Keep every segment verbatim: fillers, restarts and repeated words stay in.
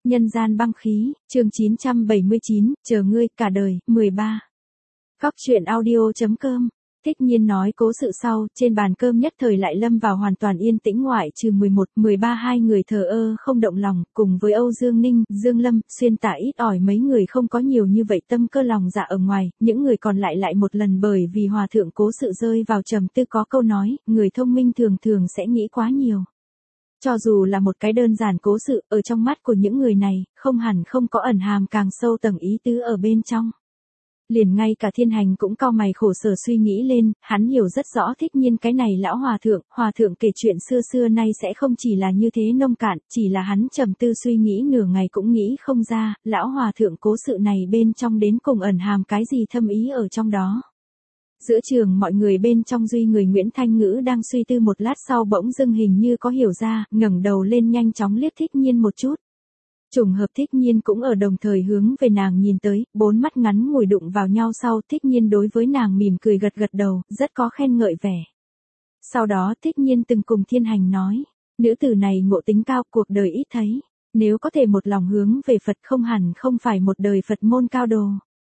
Nhân gian băng khí, chương chín trăm bảy mươi chín, chờ ngươi, cả đời, mười ba. Góc truyện audio.com. Thích Nhiên nói cố sự sau, trên bàn cơm nhất thời lại lâm vào hoàn toàn yên tĩnh ngoại trừ mười một, mười ba hai người thờ ơ không động lòng, cùng với Âu Dương Ninh, Dương Lâm, Xuyên Tả ít ỏi mấy người không có nhiều như vậy tâm cơ lòng dạ ở ngoài, những người còn lại lại một lần bởi vì hòa thượng cố sự rơi vào trầm tư có câu nói, người thông minh thường thường sẽ nghĩ quá nhiều. Cho dù là một cái đơn giản cố sự, ở trong mắt của những người này, không hẳn không có ẩn hàm càng sâu tầng ý tứ ở bên trong. Liền ngay cả Thiên Hành cũng cau mày khổ sở suy nghĩ lên, hắn hiểu rất rõ Thích Nhiên cái này lão hòa thượng, hòa thượng kể chuyện xưa xưa nay sẽ không chỉ là như thế nông cạn, chỉ là hắn trầm tư suy nghĩ nửa ngày cũng nghĩ không ra, lão hòa thượng cố sự này bên trong đến cùng ẩn hàm cái gì thâm ý ở trong đó. Giữa trường mọi người bên trong duy người Nguyễn Thanh Ngữ đang suy tư một lát sau bỗng dưng hình như có hiểu ra, ngẩng đầu lên nhanh chóng liếc Thích Nhiên một chút. Trùng hợp Thích Nhiên cũng ở đồng thời hướng về nàng nhìn tới, bốn mắt ngắn ngủi đụng vào nhau sau Thích Nhiên đối với nàng mỉm cười gật gật đầu, rất có khen ngợi vẻ. Sau đó Thích Nhiên từng cùng Thiên Hành nói, nữ tử này ngộ tính cao cuộc đời ít thấy, nếu có thể một lòng hướng về Phật không hẳn không phải một đời Phật môn cao đồ.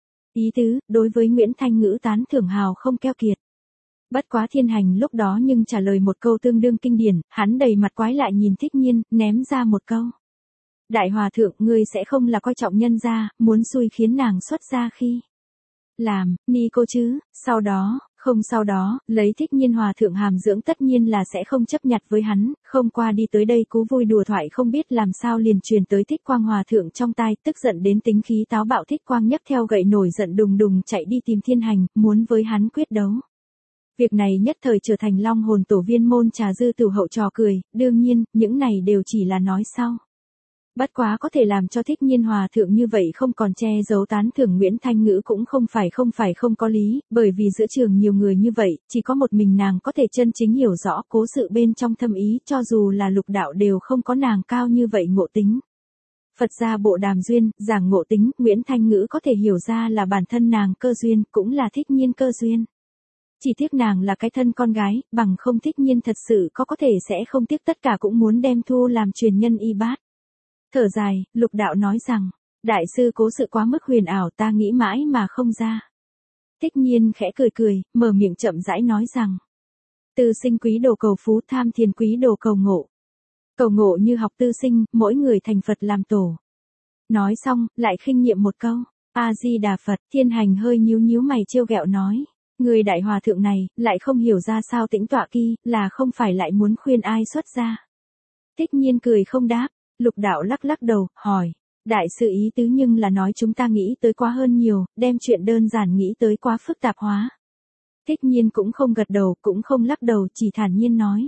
Ý tứ, đối với Nguyễn Thanh Ngữ tán thưởng hào không keo kiệt. Bất quá Thiên Hành lúc đó nhưng trả lời một câu tương đương kinh điển, hắn đầy mặt quái lại nhìn Thích Nhiên, ném ra một câu. Đại hòa thượng, ngươi sẽ không là coi trọng nhân gia, muốn xui khiến nàng xuất gia khi làm, ni cô chứ, sau đó, không sau đó, lấy Thích Nhiên hòa thượng hàm dưỡng tất nhiên là sẽ không chấp nhặt với hắn, không qua đi tới đây cú vui đùa thoại không biết làm sao liền truyền tới Thích Quang hòa thượng trong tai, tức giận đến tính khí táo bạo Thích Quang nhấc theo gậy nổi giận đùng đùng chạy đi tìm Thiên Hành, muốn với hắn quyết đấu. Việc này nhất thời trở thành long hồn tổ viên môn trà dư tử hậu trò cười, đương nhiên, những này đều chỉ là nói sau. Bất quá có thể làm cho Thích Nhiên hòa thượng như vậy không còn che giấu tán thưởng Nguyễn Thanh Ngữ cũng không phải không phải không có lý, bởi vì giữa trường nhiều người như vậy, chỉ có một mình nàng có thể chân chính hiểu rõ cố sự bên trong thâm ý, cho dù là lục đạo đều không có nàng cao như vậy ngộ tính. Phật gia bộ đàm duyên, giảng ngộ tính, Nguyễn Thanh Ngữ có thể hiểu ra là bản thân nàng cơ duyên, cũng là Thích Nhiên cơ duyên. Chỉ tiếc nàng là cái thân con gái, bằng không Thích Nhiên thật sự có có thể sẽ không tiếc tất cả cũng muốn đem thu làm truyền nhân y bát. Thở dài, lục đạo nói rằng, đại sư cố sự quá mức huyền ảo ta nghĩ mãi mà không ra. Thích Nhiên khẽ cười cười, mở miệng chậm rãi nói rằng, tư sinh quý đồ cầu phú tham thiền quý đồ cầu ngộ. Cầu ngộ như học tư sinh, mỗi người thành Phật làm tổ. Nói xong, lại khinh nhiệm một câu, A-di-đà Phật. Thiên Hành hơi nhíu nhíu mày trêu ghẹo nói, người đại hòa thượng này, lại không hiểu ra sao tĩnh tọa kỳ, là không phải lại muốn khuyên ai xuất gia. Thích Nhiên cười không đáp. Lục đạo lắc lắc đầu, hỏi, đại sự ý tứ nhưng là nói chúng ta nghĩ tới quá hơn nhiều, đem chuyện đơn giản nghĩ tới quá phức tạp hóa. Thích Nhiên cũng không gật đầu, cũng không lắc đầu, chỉ thản nhiên nói.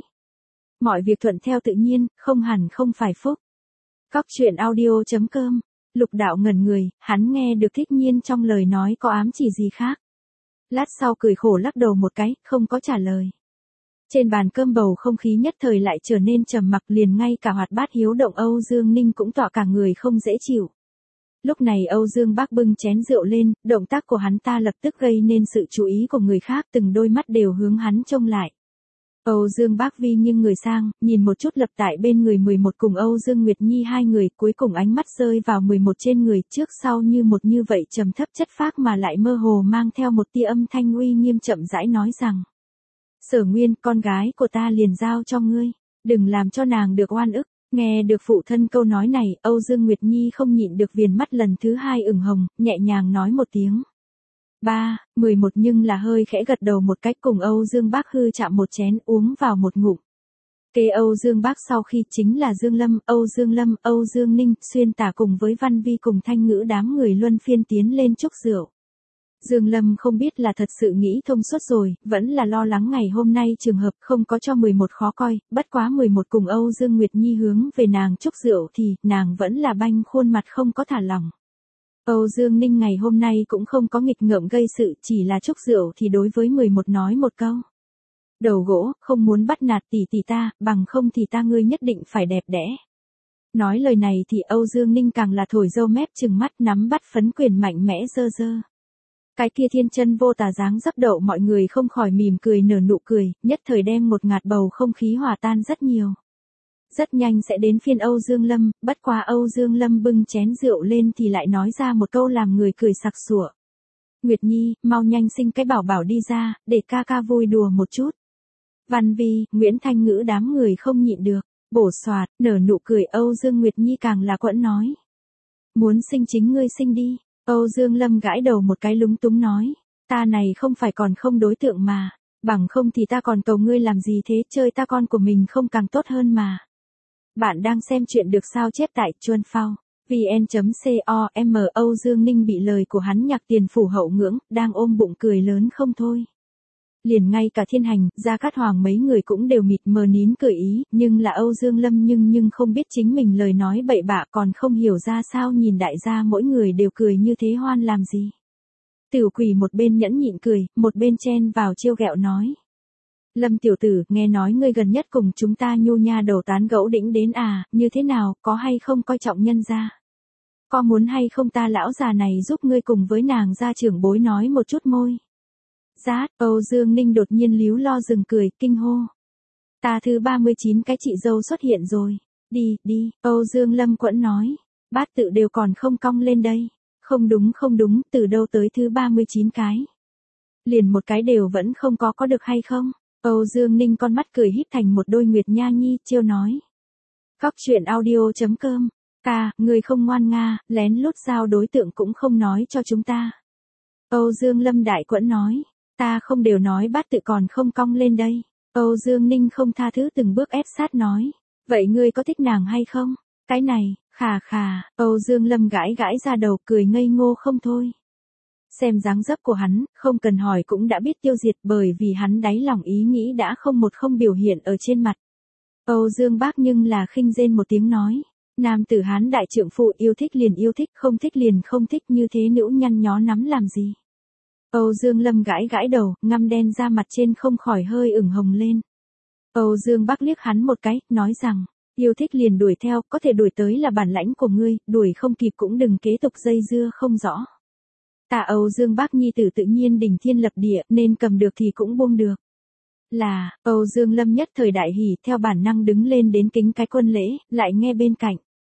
Mọi việc thuận theo tự nhiên, không hẳn không phải phúc. Góc truyện audio.com. Lục đạo ngẩn người, hắn nghe được Thích Nhiên trong lời nói có ám chỉ gì khác. Lát sau cười khổ lắc đầu một cái, không có trả lời. Trên bàn cơm bầu không khí nhất thời lại trở nên trầm mặc liền ngay cả hoạt bát hiếu động Âu Dương Ninh cũng tỏa cả người không dễ chịu. Lúc này Âu Dương Bác bưng chén rượu lên, động tác của hắn ta lập tức gây nên sự chú ý của người khác từng đôi mắt đều hướng hắn trông lại. Âu Dương Bác vi nghiêng người sang, nhìn một chút lập tại bên người mười một cùng Âu Dương Nguyệt Nhi hai người cuối cùng ánh mắt rơi vào mười một trên người trước sau như một như vậy trầm thấp chất phác mà lại mơ hồ mang theo một tia âm thanh uy nghiêm chậm rãi nói rằng. Sở Nguyên, con gái của ta liền giao cho ngươi, đừng làm cho nàng được oan ức. Nghe được phụ thân câu nói này, Âu Dương Nguyệt Nhi không nhịn được viền mắt lần thứ hai ửng hồng, nhẹ nhàng nói một tiếng. Ba, mười một nhưng là hơi khẽ gật đầu một cách cùng Âu Dương Bác hư chạm một chén uống vào một ngụm. Kế Âu Dương Bác sau khi chính là Dương Lâm, Âu Dương Lâm, Âu Dương Ninh, Xuyên Tả cùng với Văn Vi cùng Thanh Ngữ đám người luân phiên tiến lên chúc rượu. Dương Lâm không biết là thật sự nghĩ thông suốt rồi, vẫn là lo lắng ngày hôm nay trường hợp không có cho mười một khó coi, bất quá mười một cùng Âu Dương Nguyệt Nhi hướng về nàng chúc rượu thì, nàng vẫn là banh khuôn mặt không có thả lỏng. Âu Dương Ninh ngày hôm nay cũng không có nghịch ngợm gây sự, chỉ là chúc rượu thì đối với mười một nói một câu. Đầu gỗ, không muốn bắt nạt tỷ tỷ ta, bằng không thì ta ngươi nhất định phải đẹp đẽ. Nói lời này thì Âu Dương Ninh càng là thổi râu mép trừng mắt nắm bắt phấn quyền mạnh mẽ dơ dơ. Cái kia thiên chân vô tà dáng dấp đậu mọi người không khỏi mỉm cười nở nụ cười, nhất thời đem một ngạt bầu không khí hòa tan rất nhiều. Rất nhanh sẽ đến phiên Âu Dương Lâm, bất quá Âu Dương Lâm bưng chén rượu lên thì lại nói ra một câu làm người cười sặc sụa. Nguyệt Nhi, mau nhanh sinh cái bảo bảo đi ra, để ca ca vui đùa một chút. Văn Vi, Nguyễn Thanh Ngữ đám người không nhịn được, bổ xoạt, nở nụ cười. Âu Dương Nguyệt Nhi càng là quẫn nói. Muốn sinh chính ngươi sinh đi. Âu Dương Lâm gãi đầu một cái lúng túng nói. Ta này không phải còn không đối tượng mà, bằng không thì ta còn cầu ngươi làm gì thế, chơi ta con của mình không càng tốt hơn mà. Bạn đang xem chuyện được sao chép tại Chuan Phao, vn.com. Âu Dương Ninh bị lời của hắn nhạc tiền phủ hậu ngưỡng, đang ôm bụng cười lớn không thôi. Liền ngay cả Thiên Hành, Gia Cát Hoàng mấy người cũng đều mịt mờ nín cười ý, nhưng là Âu Dương Lâm nhưng nhưng không biết chính mình lời nói bậy bạ, còn không hiểu ra sao nhìn đại gia mỗi người đều cười như thế hoan làm gì. Tiểu Quỷ một bên nhẫn nhịn cười, một bên chen vào trêu ghẹo nói. Lâm tiểu tử, nghe nói ngươi gần nhất cùng chúng ta nhu nha đầu tán gẫu đĩnh đến à, như thế nào, có hay không coi trọng nhân gia? Có muốn hay không ta lão già này giúp ngươi cùng với nàng gia trưởng bối nói một chút môi? Rát, Âu Dương Ninh đột nhiên líu lo dừng cười, kinh hô. Ta thứ ba mươi chín cái chị dâu xuất hiện rồi. Đi, đi, Âu Dương Lâm quẫn nói. Bát tự đều còn không cong lên đây. Không đúng không đúng, từ đâu tới thứ ba mươi chín cái. Liền một cái đều vẫn không có có được hay không? Âu Dương Ninh con mắt cười híp thành một đôi nguyệt nha nhi, trêu nói. Góc truyện audio.com. Ta, người không ngoan nga, lén lút giao đối tượng cũng không nói cho chúng ta. Âu Dương Lâm đại quẫn nói. Ta không đều nói bát tự còn không cong lên đây. Âu Dương Ninh không tha thứ từng bước ép sát nói. Vậy ngươi có thích nàng hay không? Cái này, khà khà, Âu Dương Lâm gãi gãi ra đầu cười ngây ngô không thôi. Xem dáng dấp của hắn, không cần hỏi cũng đã biết tiêu diệt bởi vì hắn đáy lòng ý nghĩ đã không một không biểu hiện ở trên mặt. Âu Dương Bác nhưng là khinh rên một tiếng nói. Nam tử Hán đại trượng phụ yêu thích liền yêu thích, không thích liền không thích, như thế nữ nhăn nhó nắm làm gì. Âu Dương Lâm gãi gãi đầu, ngăm đen ra mặt trên không khỏi hơi ửng hồng lên. Âu Dương Bác liếc hắn một cái, nói rằng, yêu thích liền đuổi theo, có thể đuổi tới là bản lãnh của ngươi, đuổi không kịp cũng đừng kế tục dây dưa không rõ. Ta Âu Dương Bác nhi tử tự nhiên đỉnh thiên lập địa, nên cầm được thì cũng buông được. Là, Âu Dương Lâm nhất thời đại hỉ, theo bản năng đứng lên đến kính cái quân lễ, lại nghe bên cạnh.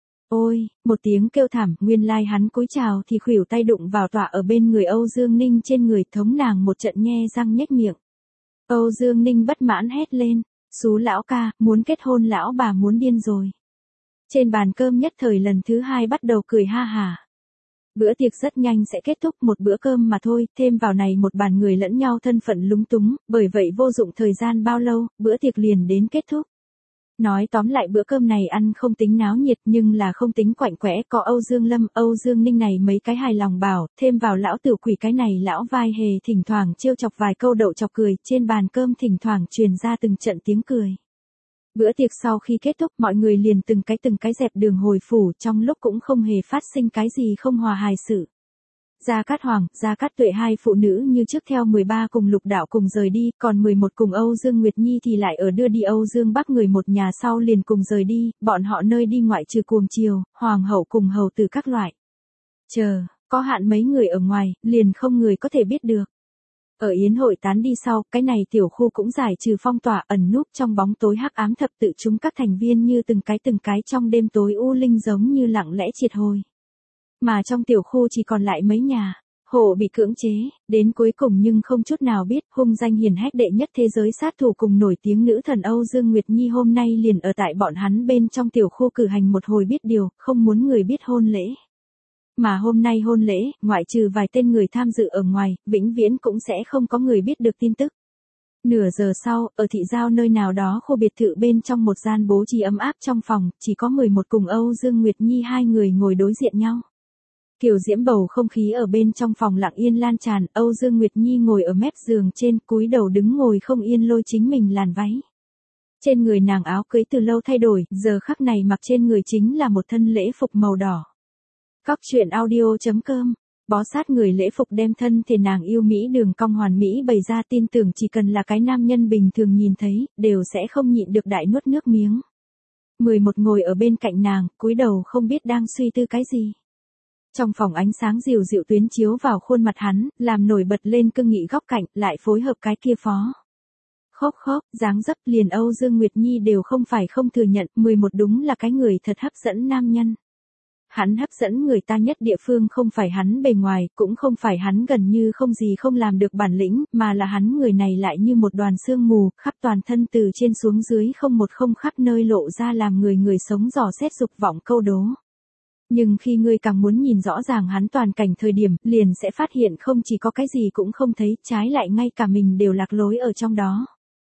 Ôi, một tiếng kêu thảm, nguyên lai hắn cúi chào thì khuỷu tay đụng vào tọa ở bên người Âu Dương Ninh trên người, thống nàng một trận nhe răng nhếch miệng. Âu Dương Ninh bất mãn hét lên, xú lão ca, muốn kết hôn lão bà muốn điên rồi. Trên bàn cơm nhất thời lần thứ hai bắt đầu cười ha hả. Bữa tiệc rất nhanh sẽ kết thúc, một bữa cơm mà thôi, thêm vào này một bàn người lẫn nhau thân phận lúng túng, bởi vậy vô dụng thời gian bao lâu, bữa tiệc liền đến kết thúc. Nói tóm lại bữa cơm này ăn không tính náo nhiệt nhưng là không tính quạnh quẽ, có Âu Dương Lâm, Âu Dương Ninh này mấy cái hài lòng bảo, thêm vào lão Tiểu Quỷ cái này lão vai hề thỉnh thoảng trêu chọc vài câu đậu chọc cười, trên bàn cơm thỉnh thoảng truyền ra từng trận tiếng cười. Bữa tiệc sau khi kết thúc mọi người liền từng cái từng cái dẹp đường hồi phủ, trong lúc cũng không hề phát sinh cái gì không hòa hài sự. Gia Cát Hoàng, Gia Cát Tuệ hai phụ nữ như trước theo mười ba cùng Lục Đạo cùng rời đi, còn mười một cùng Âu Dương Nguyệt Nhi thì lại ở đưa đi Âu Dương Bắc người một nhà sau liền cùng rời đi, bọn họ nơi đi ngoại trừ cuồng chiều, hoàng hậu cùng hầu tử các loại. Chờ, có hạn mấy người ở ngoài, liền không người có thể biết được. Ở yến hội tán đi sau, cái này tiểu khu cũng giải trừ phong tỏa, ẩn núp trong bóng tối hắc ám thập tự chúng các thành viên như từng cái từng cái trong đêm tối u linh giống như lặng lẽ triệt hồi. Mà trong tiểu khu chỉ còn lại mấy nhà, hộ bị cưỡng chế, đến cuối cùng nhưng không chút nào biết, hung danh hiển hách đệ nhất thế giới sát thủ cùng nổi tiếng nữ thần Âu Dương Nguyệt Nhi hôm nay liền ở tại bọn hắn bên trong tiểu khu cử hành một hồi biết điều, không muốn người biết hôn lễ. Mà hôm nay hôn lễ, ngoại trừ vài tên người tham dự ở ngoài, vĩnh viễn cũng sẽ không có người biết được tin tức. Nửa giờ sau, ở thị giao nơi nào đó khu biệt thự bên trong một gian bố trí ấm áp trong phòng, chỉ có mười một cùng Âu Dương Nguyệt Nhi hai người ngồi đối diện nhau. Kiều diễm bầu không khí ở bên trong phòng lặng yên lan tràn, Âu Dương Nguyệt Nhi ngồi ở mép giường trên, cúi đầu đứng ngồi không yên lôi chính mình làn váy. Trên người nàng áo cưới từ lâu thay đổi, giờ khắc này mặc trên người chính là một thân lễ phục màu đỏ. Góc truyện audio.com. Bó sát người lễ phục đem thân thể nàng yêu mỹ đường cong hoàn mỹ bày ra, tin tưởng chỉ cần là cái nam nhân bình thường nhìn thấy, đều sẽ không nhịn được đại nuốt nước miếng. mười một ngồi ở bên cạnh nàng, cúi đầu không biết đang suy tư cái gì. Trong phòng ánh sáng dịu dịu tuyến chiếu vào khuôn mặt hắn, làm nổi bật lên cương nghị góc cạnh, lại phối hợp cái kia phó. Khóc khóc, dáng dấp liền Âu Dương Nguyệt Nhi đều không phải không thừa nhận, mười một đúng là cái người thật hấp dẫn nam nhân. Hắn hấp dẫn người ta nhất địa phương không phải hắn bề ngoài, cũng không phải hắn gần như không gì không làm được bản lĩnh, mà là hắn người này lại như một đoàn sương mù, khắp toàn thân từ trên xuống dưới không một không khắp nơi lộ ra làm người người sống dò xét dục vọng câu đố. Nhưng khi ngươi càng muốn nhìn rõ ràng hắn toàn cảnh thời điểm, liền sẽ phát hiện không chỉ có cái gì cũng không thấy, trái lại ngay cả mình đều lạc lối ở trong đó.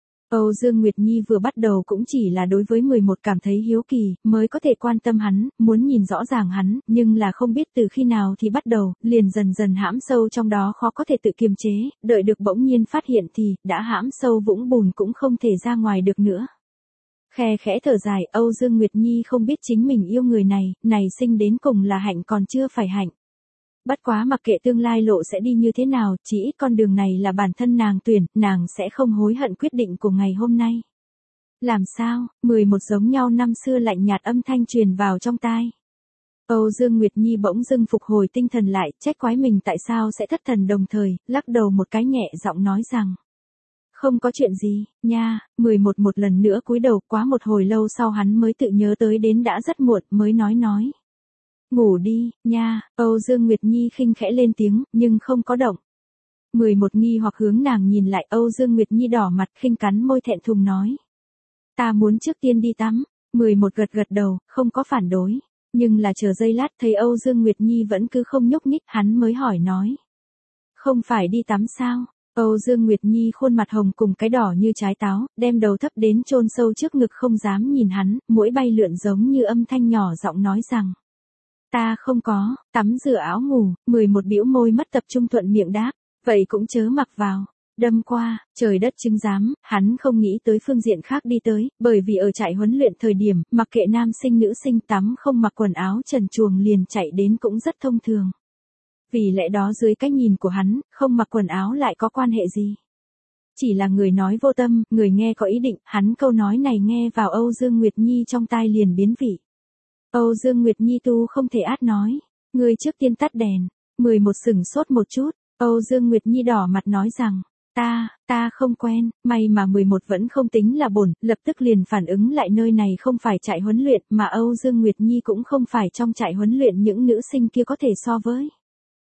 Âu Dương Nguyệt Nhi vừa bắt đầu cũng chỉ là đối với mười một cảm thấy hiếu kỳ, mới có thể quan tâm hắn, muốn nhìn rõ ràng hắn, nhưng là không biết từ khi nào thì bắt đầu, liền dần dần hãm sâu trong đó khó có thể tự kiềm chế, đợi được bỗng nhiên phát hiện thì, đã hãm sâu vũng bùn cũng không thể ra ngoài được nữa. Khe khẽ thở dài, Âu Dương Nguyệt Nhi không biết chính mình yêu người này, này sinh đến cùng là hạnh còn chưa phải hạnh. Bất quá mặc kệ tương lai lộ sẽ đi như thế nào, chỉ ít con đường này là bản thân nàng tuyển, nàng sẽ không hối hận quyết định của ngày hôm nay. Làm sao, mười một giống nhau năm xưa lạnh nhạt âm thanh truyền vào trong tai. Âu Dương Nguyệt Nhi bỗng dưng phục hồi tinh thần lại, trách quái mình tại sao sẽ thất thần đồng thời, lắc đầu một cái nhẹ giọng nói rằng. Không có chuyện gì, nha, mười một một lần nữa cúi đầu, quá một hồi lâu sau hắn mới tự nhớ tới đến đã rất muộn, mới nói nói. Ngủ đi, nha, Âu Dương Nguyệt Nhi khinh khẽ lên tiếng, nhưng không có động. mười một nghi hoặc hướng nàng nhìn lại, Âu Dương Nguyệt Nhi đỏ mặt khinh cắn môi thẹn thùng nói. Ta muốn trước tiên đi tắm, mười một gật gật đầu, không có phản đối. Nhưng là chờ giây lát thấy Âu Dương Nguyệt Nhi vẫn cứ không nhúc nhích, hắn mới hỏi nói. Không phải đi tắm sao? Âu Dương Nguyệt Nhi khuôn mặt hồng cùng cái đỏ như trái táo, đem đầu thấp đến chôn sâu trước ngực không dám nhìn hắn, mũi bay lượn giống như âm thanh nhỏ giọng nói rằng. Ta không có, tắm rửa áo ngủ, mười một bĩu môi mất tập trung thuận miệng đáp, vậy cũng chớ mặc vào. Đâm qua, trời đất chứng giám, hắn không nghĩ tới phương diện khác đi tới, bởi vì ở trại huấn luyện thời điểm, mặc kệ nam sinh nữ sinh tắm không mặc quần áo trần truồng liền chạy đến cũng rất thông thường. Vì lẽ đó dưới cái nhìn của hắn, không mặc quần áo lại có quan hệ gì. Chỉ là người nói vô tâm, người nghe có ý định, hắn câu nói này nghe vào Âu Dương Nguyệt Nhi trong tai liền biến vị. Âu Dương Nguyệt Nhi tu không thể át nói, người trước tiên tắt đèn, mười một sửng sốt một chút, Âu Dương Nguyệt Nhi đỏ mặt nói rằng, ta, ta không quen, may mà mười một vẫn không tính là bổn, lập tức liền phản ứng lại nơi này không phải trại huấn luyện, mà Âu Dương Nguyệt Nhi cũng không phải trong trại huấn luyện những nữ sinh kia có thể so với.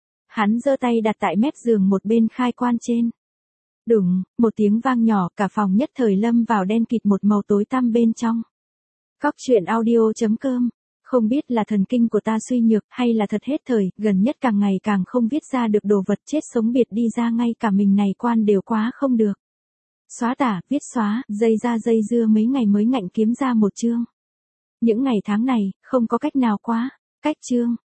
Hắn giơ tay đặt tại mép giường một bên khai quan trên. Đùng, một tiếng vang nhỏ, cả phòng nhất thời lâm vào đen kịt một màu tối tăm bên trong. Cóc truyện audio chấm com. Không biết là thần kinh của ta suy nhược hay là thật hết thời, gần nhất càng ngày càng không viết ra được đồ vật, chết sống biệt đi ra ngay cả mình này quan đều quá không được. Xóa tả, viết xóa, dây ra dây dưa mấy ngày mới ngạnh kiếm ra một chương. Những ngày tháng này, không có cách nào quá, cách chương.